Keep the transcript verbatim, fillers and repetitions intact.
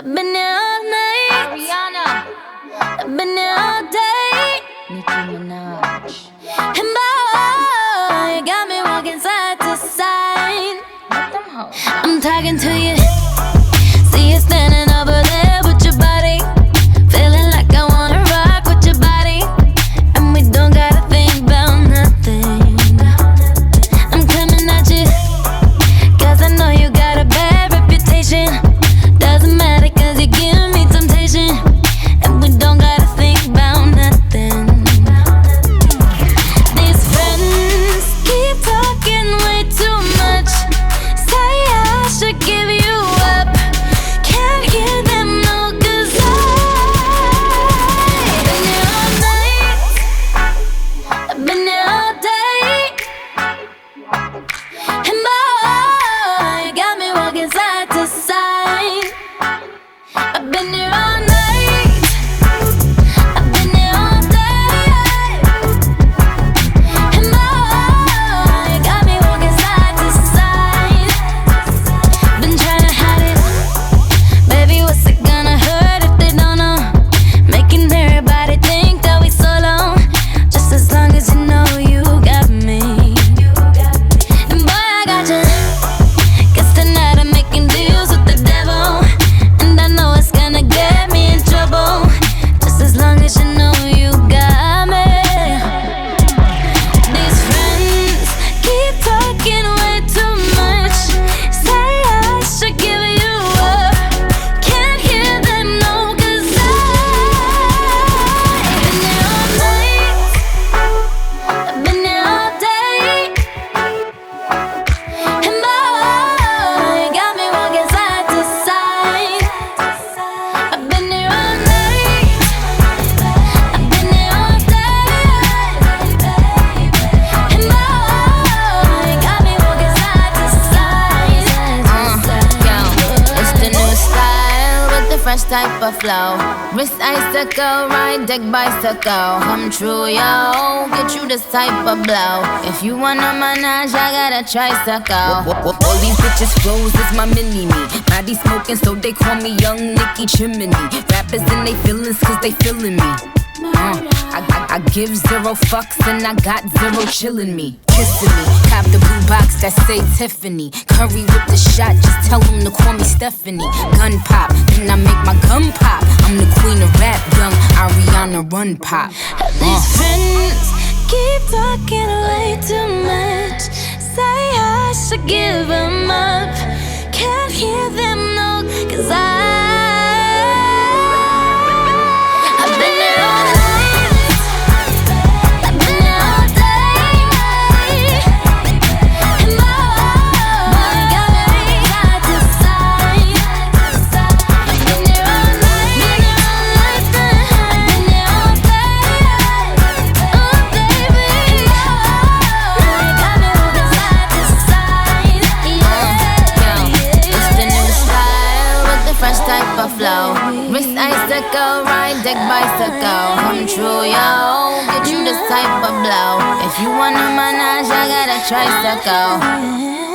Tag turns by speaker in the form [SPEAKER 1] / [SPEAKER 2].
[SPEAKER 1] I've been here all night.
[SPEAKER 2] Rihanna,
[SPEAKER 1] I've been here all day.
[SPEAKER 2] Nicki Minaj.
[SPEAKER 1] And boy, you got me walking side to side.
[SPEAKER 2] Let them hoes.
[SPEAKER 1] I'm talking to you. See you standing over there with your body. Feeling like I wanna rock with your body. And we don't gotta think about nothing. I'm coming at you, cause I know you got a bad reputation. Doesn't matter cause you give me temptation. And we don't gotta think about nothing. These friends keep talking way too much. Say I should give you up. Can't hear them no, cause I've been here all night. I've been here all day. And boy, you got me walking side to side. I've been here all night. I've been here all day. And boy, you got me walking side to side. Been trying to hide it. Baby, what's it gonna hurt if they don't know? Making everybody think that we solo. Just as long as you know you got me. And boy, I got you. Guess tonight I'm making deals with the devil. And I know it's gonna get me in trouble. Just as long as you know you got me. These friends keep talking way too much. Say I should give you up. Can't hear them no, cause I've been here all night. I've been here all day. And boy, you got me walking side to side. I've been here all night. I've been here all day. And boy, you got me walking side to side.
[SPEAKER 2] Yo, it's the new style with the fresh type of flow. Wrist icicle, ride deck bicycle. Come true, yo. Get you this type of blow. If you wanna manage, I got a tricycle.
[SPEAKER 3] All these bitches flows is my mini-me. Body smoking, so they call me Young Nicki Chimney. Rappers in they feelings, cause they feeling me. Uh, I, I, I give zero fucks and I got zero chillin' me. Kissing me, cop the blue box that say Tiffany. Curry with the shot, just tell them to call me Stephanie. Gun pop, then I make my gun pop. I'm the queen of rap, young Ariana Run Pop.
[SPEAKER 1] These friends keep talking way too much. Say I should give them up. Can't hear them no, cause I I've been here all night. I've been here all day. And boy, you got me side to side. I've been here all night. I've been here all day. Oh baby, you got me walking side to side.
[SPEAKER 2] Yo, it's the new style with the fresh type of flow. Wrist icicle, ride deck bicycle. Come true, yo. Get you this type of blow. If you wanna manage, I got a tricycle.